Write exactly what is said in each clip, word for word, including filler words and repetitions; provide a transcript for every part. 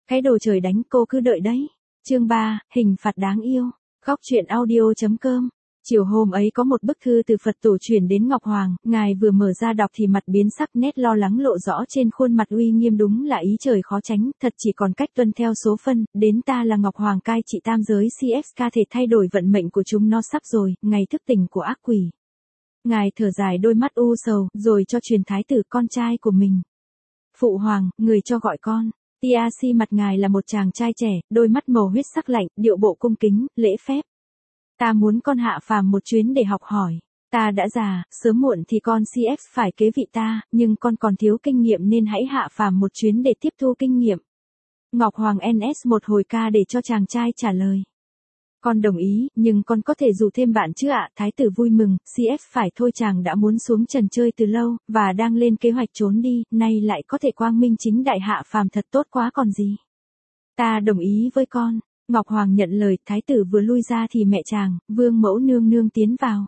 Cái đồ trời đánh, cô cứ đợi đấy. Chương ba, hình phạt đáng yêu. Góc truyện audio.com. Chiều hôm ấy có một bức thư từ Phật tổ truyền đến Ngọc Hoàng, ngài vừa mở ra đọc thì mặt biến sắc, nét lo lắng lộ rõ trên khuôn mặt uy nghiêm, đúng là ý trời khó tránh, thật chỉ còn cách tuân theo số phân, đến ta là Ngọc Hoàng cai trị tam giới xê ép ca thể thay đổi vận mệnh của chúng nó sắp rồi, ngày thức tỉnh của ác quỷ. Ngài thở dài đôi mắt u sầu, rồi cho truyền thái tử con trai của mình. Phụ hoàng, người cho gọi con. Tia si mặt ngài là một chàng trai trẻ, đôi mắt màu huyết sắc lạnh, điệu bộ cung kính, lễ phép. Ta muốn con hạ phàm một chuyến để học hỏi. Ta đã già, sớm muộn thì con xê ép phải kế vị ta, nhưng con còn thiếu kinh nghiệm nên hãy hạ phàm một chuyến để tiếp thu kinh nghiệm. Ngọc Hoàng en ét một hồi ca để cho chàng trai trả lời. Con đồng ý, nhưng con có thể rủ thêm bạn chứ ạ? Thái tử vui mừng, xê ép phải thôi, chàng đã muốn xuống trần chơi từ lâu, và đang lên kế hoạch trốn đi, nay lại có thể quang minh chính đại hạ phàm, thật tốt quá còn gì. Ta đồng ý với con. Ngọc Hoàng nhận lời, thái tử vừa lui ra thì mẹ chàng, vương mẫu nương nương tiến vào.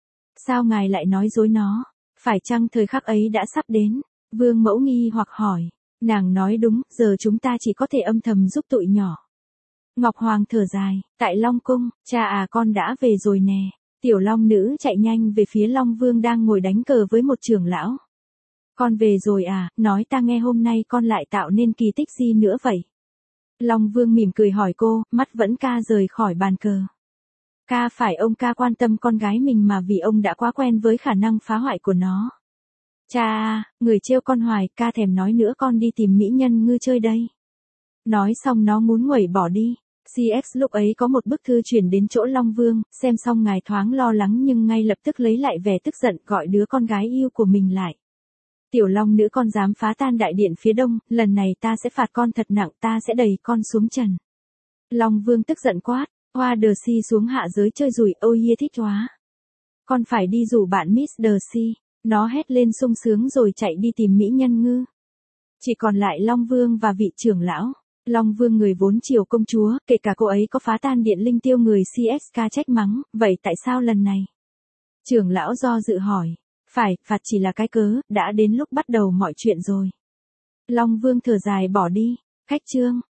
Sao ngài lại nói dối nó? Phải chăng thời khắc ấy đã sắp đến? Vương mẫu nghi hoặc hỏi. Nàng nói đúng, giờ chúng ta chỉ có thể âm thầm giúp tụi nhỏ. Ngọc Hoàng thở dài, tại Long Cung, cha à, con đã về rồi nè. Tiểu Long nữ chạy nhanh về phía Long Vương đang ngồi đánh cờ với một trưởng lão. Con về rồi à, nói ta nghe hôm nay con lại tạo nên kỳ tích gì nữa vậy? Long Vương mỉm cười hỏi cô, mắt vẫn ca rời khỏi bàn cờ. Ca phải ông ca quan tâm con gái mình mà, vì ông đã quá quen với khả năng phá hoại của nó. Cha à, người trêu con hoài, ca thèm nói nữa, con đi tìm mỹ nhân ngư chơi đây. Nói xong nó muốn nguẩy bỏ đi. xê ép lúc ấy có một bức thư chuyển đến chỗ Long Vương, xem xong ngài thoáng lo lắng nhưng ngay lập tức lấy lại vẻ tức giận, gọi đứa con gái yêu của mình lại. Tiểu Long nữ, con dám phá tan đại điện phía đông, lần này ta sẽ phạt con thật nặng, ta sẽ đẩy con xuống trần. Long Vương tức giận quát, hoa đờ si xuống hạ giới chơi rủi, ôi ye thích quá. Con phải đi rủ bạn Miss đờ si. Nó hét lên sung sướng rồi chạy đi tìm mỹ nhân ngư. Chỉ còn lại Long Vương và vị trưởng lão. Long Vương người vốn chiều công chúa, kể cả cô ấy có phá tan điện linh tiêu người xê ép ca trách mắng, vậy tại sao lần này? Trưởng lão do dự hỏi. Phải, phạt chỉ là cái cớ, đã đến lúc bắt đầu mọi chuyện rồi. Long Vương thở dài bỏ đi. Khách trương.